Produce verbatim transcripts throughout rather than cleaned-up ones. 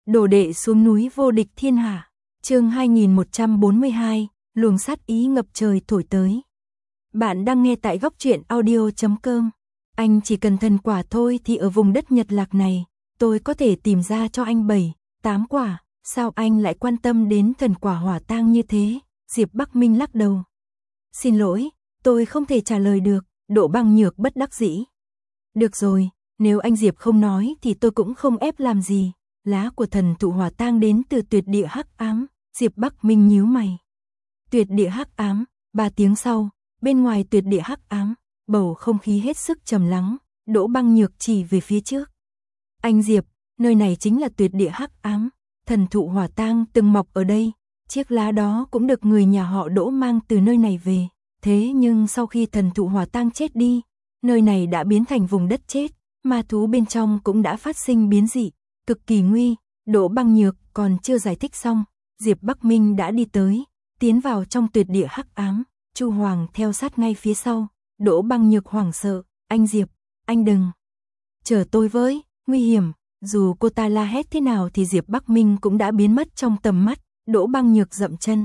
Đồ đệ xuống núi vô địch thiên hạ. Chương hai nghìn một trăm bốn mươi hai, luồng sát ý ngập trời thổi tới. Bạn đang nghe tại góc truyện audio chấm com. Anh chỉ cần thần quả thôi thì ở vùng đất Nhật Lạc này, tôi có thể tìm ra cho anh bảy, tám quả, sao anh lại quan tâm đến thần quả hỏa tang như thế? Diệp Bắc Minh lắc đầu. Xin lỗi, tôi không thể trả lời được, Đỗ Băng Nhược bất đắc dĩ. Được rồi, nếu anh Diệp không nói thì tôi cũng không ép làm gì. Lá của thần thụ hỏa tang đến từ tuyệt địa hắc ám. Diệp Bắc Minh nhíu mày. Tuyệt địa hắc ám. Ba tiếng sau, bên ngoài tuyệt địa hắc ám, bầu không khí hết sức trầm lắng. Đỗ Băng Nhược chỉ về phía trước. Anh Diệp, nơi này chính là tuyệt địa hắc ám. Thần thụ hỏa tang từng mọc ở đây. Chiếc lá đó cũng được người nhà họ Đỗ mang từ nơi này về. Thế nhưng sau khi thần thụ hỏa tang chết đi, nơi này đã biến thành vùng đất chết. Ma thú bên trong cũng đã phát sinh biến dị, cực kỳ nguy. Đỗ Băng Nhược còn chưa giải thích xong, Diệp Bắc Minh đã đi tới, tiến vào trong tuyệt địa hắc ám. Chu Hoàng theo sát ngay phía sau. Đỗ Băng Nhược hoảng sợ, anh Diệp, anh đừng. Chờ tôi với, nguy hiểm. Dù cô ta la hét thế nào thì Diệp Bắc Minh cũng đã biến mất trong tầm mắt. Đỗ Băng Nhược dậm chân.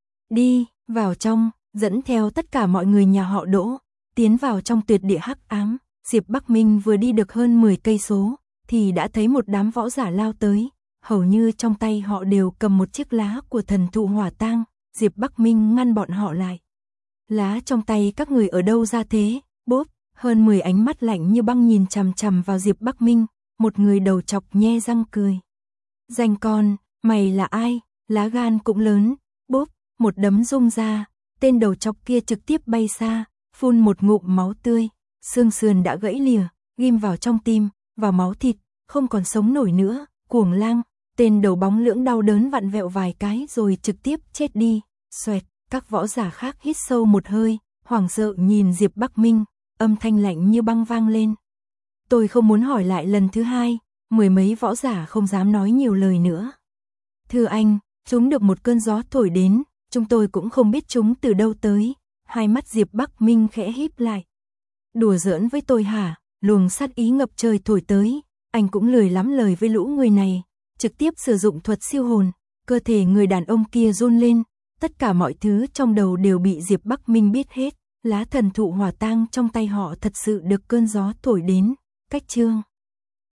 Đi, vào trong, dẫn theo tất cả mọi người nhà họ Đỗ, tiến vào trong tuyệt địa hắc ám. Diệp Bắc Minh vừa đi được hơn mười cây số, thì đã thấy một đám võ giả lao tới, hầu như trong tay họ đều cầm một chiếc lá của thần thụ hỏa tang. Diệp Bắc Minh ngăn bọn họ lại. Lá trong tay các người ở đâu ra thế? Bốp, hơn mười ánh mắt lạnh như băng nhìn chằm chằm vào Diệp Bắc Minh, một người đầu chọc nhe răng cười. Danh con, mày là ai? Lá gan cũng lớn. Bốp, một đấm rung ra, tên đầu chọc kia trực tiếp bay xa, phun một ngụm máu tươi. Xương sườn đã gãy lìa, ghim vào trong tim, vào máu thịt, không còn sống nổi nữa. Cuồng Lang, tên đầu bóng lưỡng đau đớn vặn vẹo vài cái rồi trực tiếp chết đi. Xoẹt, các võ giả khác hít sâu một hơi, hoảng sợ nhìn Diệp Bắc Minh, âm thanh lạnh như băng vang lên. Tôi không muốn hỏi lại lần thứ hai, mười mấy võ giả không dám nói nhiều lời nữa. Thưa anh, chúng được một cơn gió thổi đến, chúng tôi cũng không biết chúng từ đâu tới. Hai mắt Diệp Bắc Minh khẽ híp lại. Đùa giỡn với tôi hả? Luồng sát ý ngập trời thổi tới, anh cũng lười lắm lời với lũ người này, trực tiếp sử dụng thuật siêu hồn, cơ thể người đàn ông kia run lên, tất cả mọi thứ trong đầu đều bị Diệp Bắc Minh biết hết, lá thần thụ hỏa tang trong tay họ thật sự được cơn gió thổi đến. Cách chương